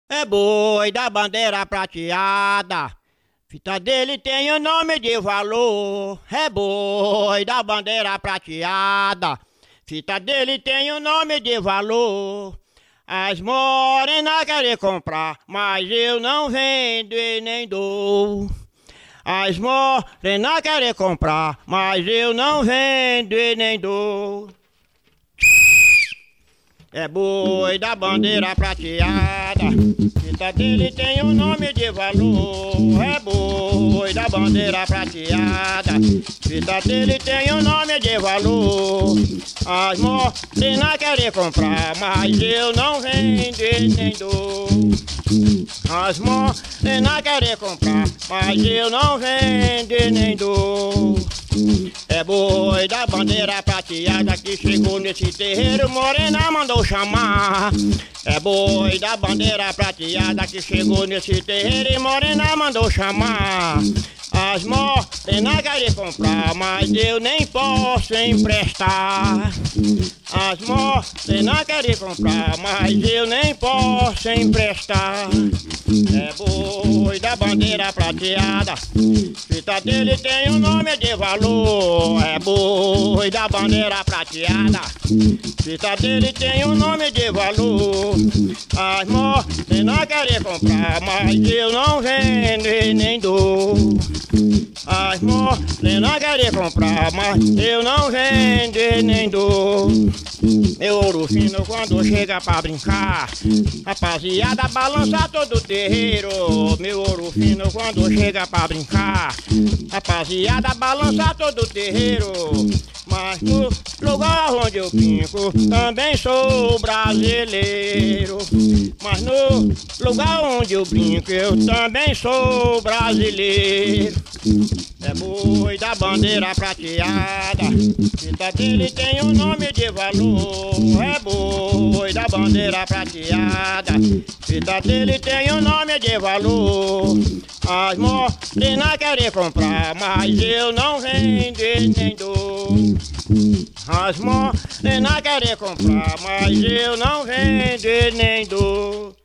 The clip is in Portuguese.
É boi da bandeira prateada, fita dele tem o nome de valor. É boi da bandeira prateada, fita dele tem o nome de valor. As morenas querem comprar, mas eu não vendo e nem dou. As morenas querem comprar, mas eu não vendo e nem dou. É boi da bandeira prateada, fita dele tem um nome de valor. É boi da bandeira prateada, fita dele tem um nome de valor. As morenas querem comprar, mas eu não vendo e nem dou. As morenas querem comprar, mas eu não vendo e nem dou. É boi da bandeira prateada que chegou nesse terreiro, morena mandou chamar. É boi da bandeira prateada que chegou nesse terreiro e morena mandou chamar. As morenas querem comprar, mas eu nem posso emprestar. As morenas querem comprar, mas eu nem posso emprestar. É boi da bandeira prateada, fita dele tem um nome de valor. É boi da bandeira prateada, fita dele tem um nome de valor. As morenas querem comprar, mas eu não vendo e nem dou. As morenas querem comprar, mas eu não vendo e nem dou. Meu ouro fino quando chega pra brincar, rapaziada balança todo o terreiro. Meu ouro fino quando chega pra brincar, rapaziada balança todo o terreiro. Mas no lugar onde eu brinco também sou brasileiro. Mas no lugar onde eu brinco eu também sou brasileiro. É boi da bandeira prateada, fita dele tem um nome de valor. É boi da bandeira prateada, fita dele tem um nome de valor. As morenas querem comprar, mas eu não vendo e nem dou. As morenas querem comprar, mas eu não vendo e nem dou.